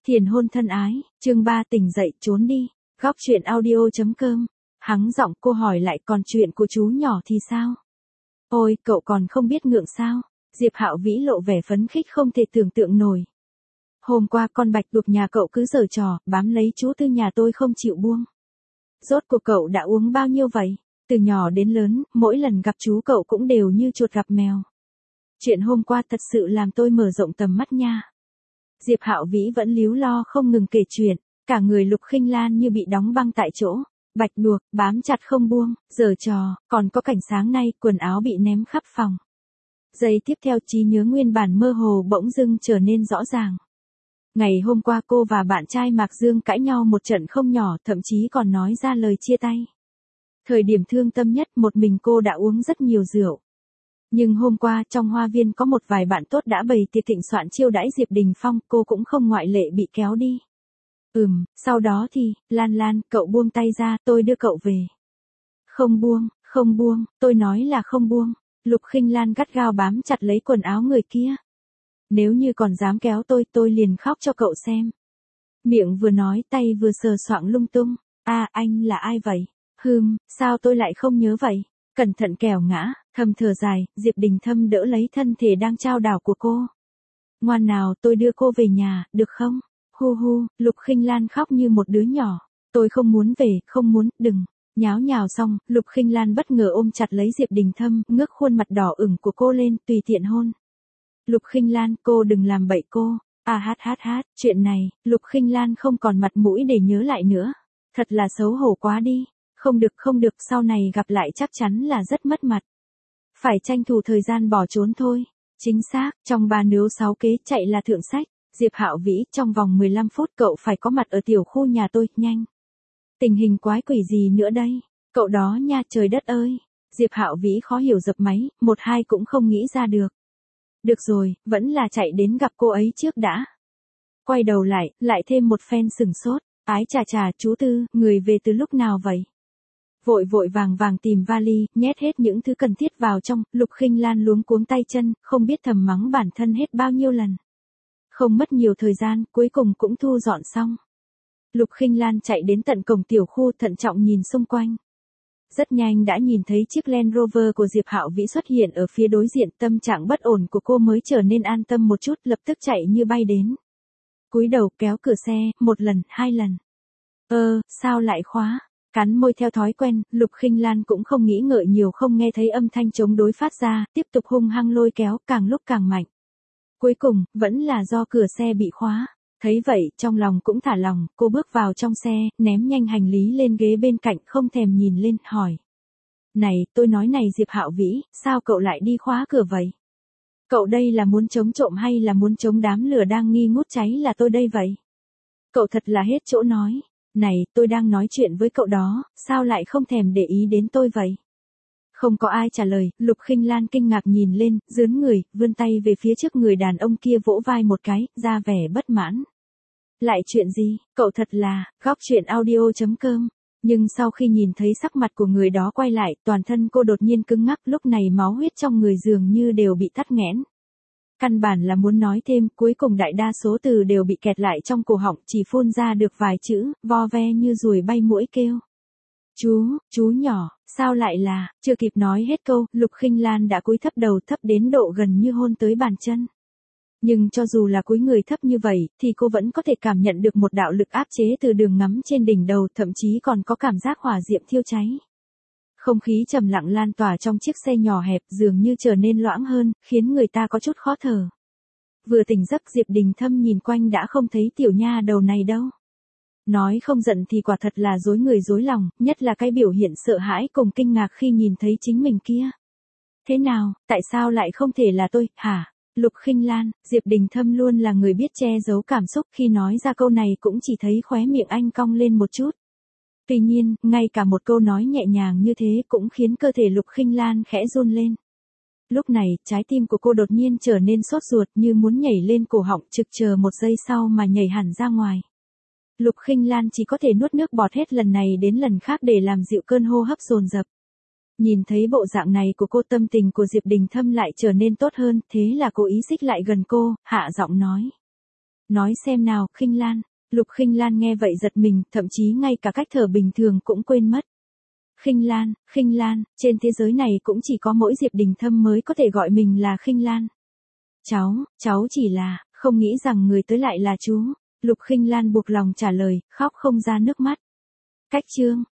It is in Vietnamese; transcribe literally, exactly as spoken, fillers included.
Thiền hôn thân ái, chương ba tỉnh dậy trốn đi, góc chuyện audio.com. Hắng giọng cô hỏi lại còn chuyện của chú nhỏ thì sao? Ôi, cậu còn không biết ngượng sao? Diệp Hạo Vĩ lộ vẻ phấn khích không thể tưởng tượng nổi. Hôm qua con bạch tuộc nhà cậu cứ giở trò, bám lấy chú Tư nhà tôi không chịu buông. Rốt cuộc cậu đã uống bao nhiêu vậy? Từ nhỏ đến lớn, mỗi lần gặp chú cậu cũng đều như chuột gặp mèo. Chuyện hôm qua thật sự làm tôi mở rộng tầm mắt nha. Diệp Hạo Vĩ vẫn líu lo không ngừng kể chuyện, cả người Lục Khinh Lan như bị đóng băng tại chỗ, bạch tuộc bám chặt không buông, giở trò, còn có cảnh sáng nay quần áo bị ném khắp phòng. Giây tiếp theo trí nhớ nguyên bản mơ hồ bỗng dưng trở nên rõ ràng. Ngày hôm qua cô và bạn trai Mạc Dương cãi nhau một trận không nhỏ, thậm chí còn nói ra lời chia tay. Thời điểm thương tâm nhất một mình cô đã uống rất nhiều rượu. Nhưng hôm qua trong hoa viên có một vài bạn tốt đã bày tiệc thịnh soạn chiêu đãi Diệp Đình Phong, cô cũng không ngoại lệ bị kéo đi. Ừm, sau đó thì, Lan Lan, cậu buông tay ra, tôi đưa cậu về. Không buông, không buông, tôi nói là không buông. Lục Khinh Lan gắt gao bám chặt lấy quần áo người kia. Nếu như còn dám kéo tôi, tôi liền khóc cho cậu xem. Miệng vừa nói tay vừa sờ soạng lung tung. À, anh là ai vậy? Hừm, sao tôi lại không nhớ vậy? Cẩn thận kẻo ngã, thầm thở dài, Diệp Đình Thâm đỡ lấy thân thể đang trao đảo của cô. Ngoan nào, tôi đưa cô về nhà, được không? Hu hu, Lục Khinh Lan khóc như một đứa nhỏ. Tôi không muốn về, không muốn, đừng. Nháo nhào xong, Lục Khinh Lan bất ngờ ôm chặt lấy Diệp Đình Thâm, ngước khuôn mặt đỏ ửng của cô lên, tùy tiện hôn. Lục Khinh Lan, cô đừng làm bậy cô. À hát hát hát, chuyện này, Lục Khinh Lan không còn mặt mũi để nhớ lại nữa. Thật là xấu hổ quá đi. Không được không được, sau này gặp lại chắc chắn là rất mất mặt. Phải tranh thủ thời gian bỏ trốn thôi. Chính xác, trong ba nướu sáu kế chạy là thượng sách. Diệp Hạo Vĩ, trong vòng mười lăm phút cậu phải có mặt ở tiểu khu nhà tôi, nhanh. Tình hình quái quỷ gì nữa đây? Cậu đó nha, trời đất ơi. Diệp Hạo Vĩ khó hiểu dập máy, một hai cũng không nghĩ ra được. Được rồi, vẫn là chạy đến gặp cô ấy trước đã. Quay đầu lại, lại thêm một phen sừng sốt. Ái chà chà, chú Tư, người về từ lúc nào vậy? Vội vội vàng vàng tìm vali, nhét hết những thứ cần thiết vào trong, Lục Khinh Lan luống cuống tay chân, không biết thầm mắng bản thân hết bao nhiêu lần. Không mất nhiều thời gian, cuối cùng cũng thu dọn xong. Lục Khinh Lan chạy đến tận cổng tiểu khu, thận trọng nhìn xung quanh. Rất nhanh đã nhìn thấy chiếc Land Rover của Diệp Hạo Vĩ xuất hiện ở phía đối diện, tâm trạng bất ổn của cô mới trở nên an tâm một chút, lập tức chạy như bay đến. Cúi đầu kéo cửa xe, một lần, hai lần. Ơ, sao lại khóa? Cắn môi theo thói quen, Lục Khinh Lan cũng không nghĩ ngợi nhiều, không nghe thấy âm thanh chống đối phát ra, tiếp tục hung hăng lôi kéo, càng lúc càng mạnh. Cuối cùng, vẫn là do cửa xe bị khóa. Thấy vậy, trong lòng cũng thả lòng, cô bước vào trong xe, ném nhanh hành lý lên ghế bên cạnh, không thèm nhìn lên, hỏi. Này, tôi nói này Diệp Hạo Vĩ, sao cậu lại đi khóa cửa vậy? Cậu đây là muốn chống trộm hay là muốn chống đám lửa đang nghi ngút cháy là tôi đây vậy? Cậu thật là hết chỗ nói. Này, tôi đang nói chuyện với cậu đó, sao lại không thèm để ý đến tôi vậy? Không có ai trả lời, Lục Khinh Lan kinh ngạc nhìn lên, dướn người, vươn tay về phía trước người đàn ông kia vỗ vai một cái, ra vẻ bất mãn. Lại chuyện gì, cậu thật là, góc chuyện audio.com. Nhưng sau khi nhìn thấy sắc mặt của người đó quay lại, toàn thân cô đột nhiên cứng ngắc, lúc này máu huyết trong người dường như đều bị tắc nghẽn. Căn bản là muốn nói thêm, cuối cùng đại đa số từ đều bị kẹt lại trong cổ họng, chỉ phun ra được vài chữ, vo ve như ruồi bay muỗi kêu. Chú, chú nhỏ, sao lại là, chưa kịp nói hết câu, Lục Khinh Lan đã cúi thấp đầu thấp đến độ gần như hôn tới bàn chân. Nhưng cho dù là cúi người thấp như vậy, thì cô vẫn có thể cảm nhận được một đạo lực áp chế từ đường ngắm trên đỉnh đầu, thậm chí còn có cảm giác hỏa diệm thiêu cháy. Không khí trầm lặng lan tỏa trong chiếc xe nhỏ hẹp dường như trở nên loãng hơn, khiến người ta có chút khó thở. Vừa tỉnh giấc Diệp Đình Thâm nhìn quanh đã không thấy tiểu nha đầu này đâu. Nói không giận thì quả thật là dối người dối lòng, nhất là cái biểu hiện sợ hãi cùng kinh ngạc khi nhìn thấy chính mình kia. Thế nào, tại sao lại không thể là tôi, hả? Lục Khinh Lan, Diệp Đình Thâm luôn là người biết che giấu cảm xúc, khi nói ra câu này cũng chỉ thấy khóe miệng anh cong lên một chút. Tuy nhiên, ngay cả một câu nói nhẹ nhàng như thế cũng khiến cơ thể Lục Khinh Lan khẽ run lên. Lúc này, trái tim của cô đột nhiên trở nên sốt ruột như muốn nhảy lên cổ họng, trực chờ một giây sau mà nhảy hẳn ra ngoài. Lục Khinh Lan chỉ có thể nuốt nước bọt hết lần này đến lần khác để làm dịu cơn hô hấp dồn dập. Nhìn thấy bộ dạng này của cô, tâm tình của Diệp Đình Thâm lại trở nên tốt hơn, thế là cô ý xích lại gần cô, hạ giọng nói. Nói xem nào, Khinh Lan. Lục Khinh Lan nghe vậy giật mình, thậm chí ngay cả cách thở bình thường cũng quên mất. Khinh Lan, Khinh Lan, trên thế giới này cũng chỉ có mỗi Diệp Đình Thâm mới có thể gọi mình là Khinh Lan. Cháu, cháu chỉ là, không nghĩ rằng người tới lại là chú. Lục Khinh Lan buộc lòng trả lời, khóc không ra nước mắt. Cách chương.